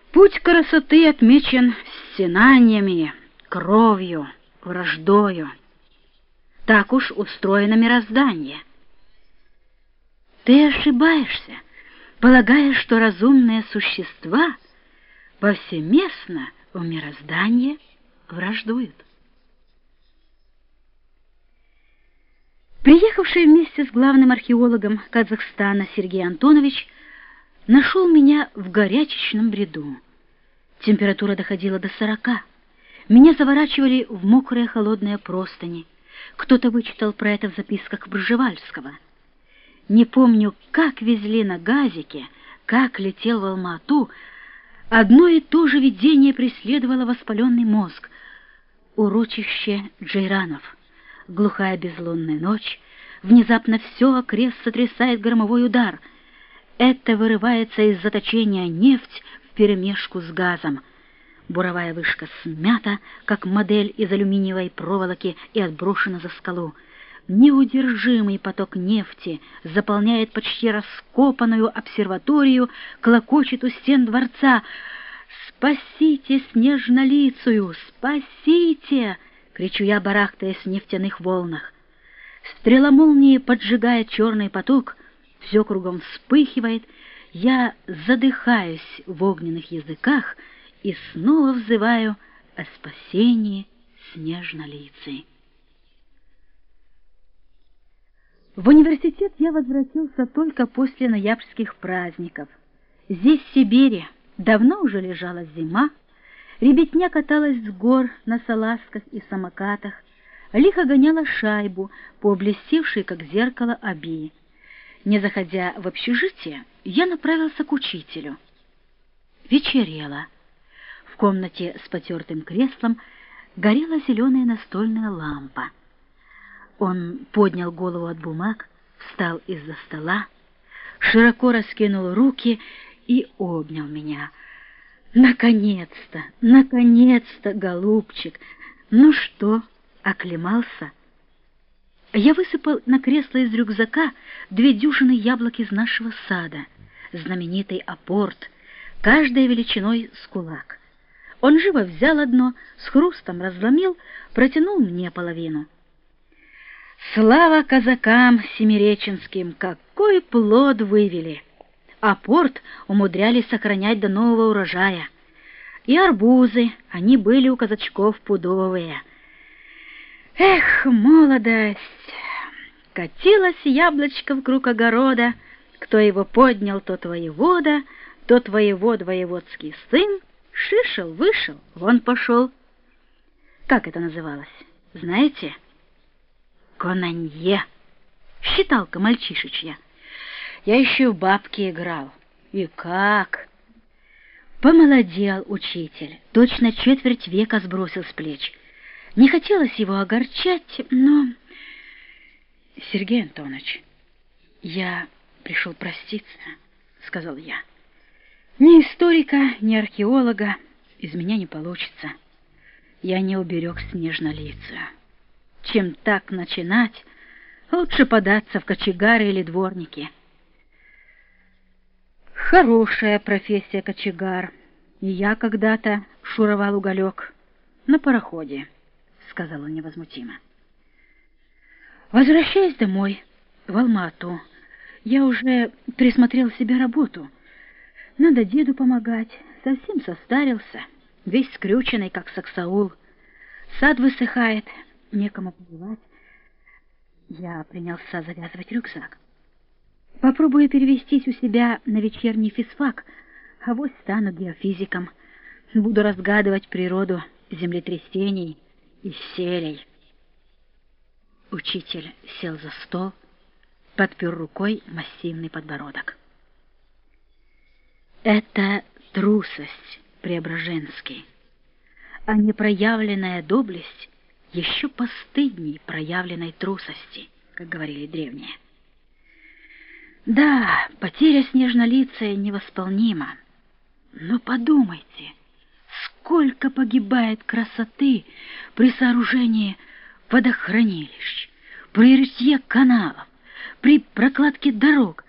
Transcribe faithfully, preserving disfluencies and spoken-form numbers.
Путь красоты отмечен стенаниями, кровью, враждою. Так уж устроено мироздание. Ты ошибаешься, полагая, что разумные существа повсеместно в мироздании враждуют. Приехавший вместе с главным археологом Казахстана Сергей Антонович нашел меня в горячечном бреду. Температура доходила до сорока. Меня заворачивали в мокрые холодные простыни. Кто-то вычитал про это в записках Пржевальского. Не помню, как везли на газике, как летел в Алма-Ату. Одно и то же видение преследовало воспаленный мозг. Урочище Джейранов. Глухая безлунная ночь. Внезапно все окрест сотрясает громовой удар. Это вырывается из заточения нефть вперемешку с газом. Буровая вышка смята, как модель из алюминиевой проволоки, и отброшена за скалу. Неудержимый поток нефти заполняет почти раскопанную обсерваторию, клокочет у стен дворца. «Спасите снежнолицую! Спасите!» — кричу я, барахтаясь в нефтяных волнах. Стрела молнии поджигает черный поток, все кругом вспыхивает, я задыхаюсь в огненных языках и снова взываю о спасении снежнолицей. В университет я возвратился только после ноябрьских праздников. Здесь, в Сибири, давно уже лежала зима, ребятня каталась с гор на салазках и самокатах, лихо гоняла шайбу по блестевшей, как зеркало, Оби. Не заходя в общежитие, я направился к учителю. Вечерело. В комнате с потертым креслом горела зеленая настольная лампа. Он поднял голову от бумаг, встал из-за стола, широко раскинул руки и обнял меня. «Наконец-то! Наконец-то, голубчик! Ну что, оклемался?» Я высыпал на кресло из рюкзака две дюжины яблок из нашего сада, знаменитый апорт, каждая величиной с кулак. Он живо взял одно, с хрустом разломил, протянул мне половину. Слава казакам семиреченским, какой плод вывели! Апорт умудрялись сохранять до нового урожая. И арбузы, они были у казачков пудовые. Эх, молодость! Катилось яблочко вкруг огорода, кто его поднял, тот воевода, тот воевод воеводский сын, шишел, вышел, вон пошел. Как это называлось, знаете? Конанье. Считалка мальчишечья. Я еще в бабки играл. И как! Помолодел учитель, точно четверть века сбросил с плеч. Не хотелось его огорчать, но... Сергей Антонович, я пришел проститься, сказал я. Ни историка, ни археолога из меня не получится. Я не уберег снежнолицую. Чем так начинать, лучше податься в кочегары или дворники. Хорошая профессия кочегар. И я когда-то шуровал уголек на пароходе, сказала невозмутимо. Возвращаясь домой, в Алма-Ату, я уже присмотрел себе работу. Надо деду помогать, совсем состарился, весь скрюченный, как саксаул. Сад высыхает, некому поливать. Я принялся завязывать рюкзак. Попробую перевестись у себя на вечерний физфак, а вот стану геофизиком. Буду разгадывать природу землетрясений и селей. Учитель сел за стол, подпер рукой массивный подбородок. Это трусость, Преображенский, а непроявленная доблесть еще постыдней проявленной трусости, как говорили древние. Да, потеря снежнолицая невосполнима, но подумайте, сколько погибает красоты при сооружении водохранилищ, при рытье каналов, при прокладке дорог,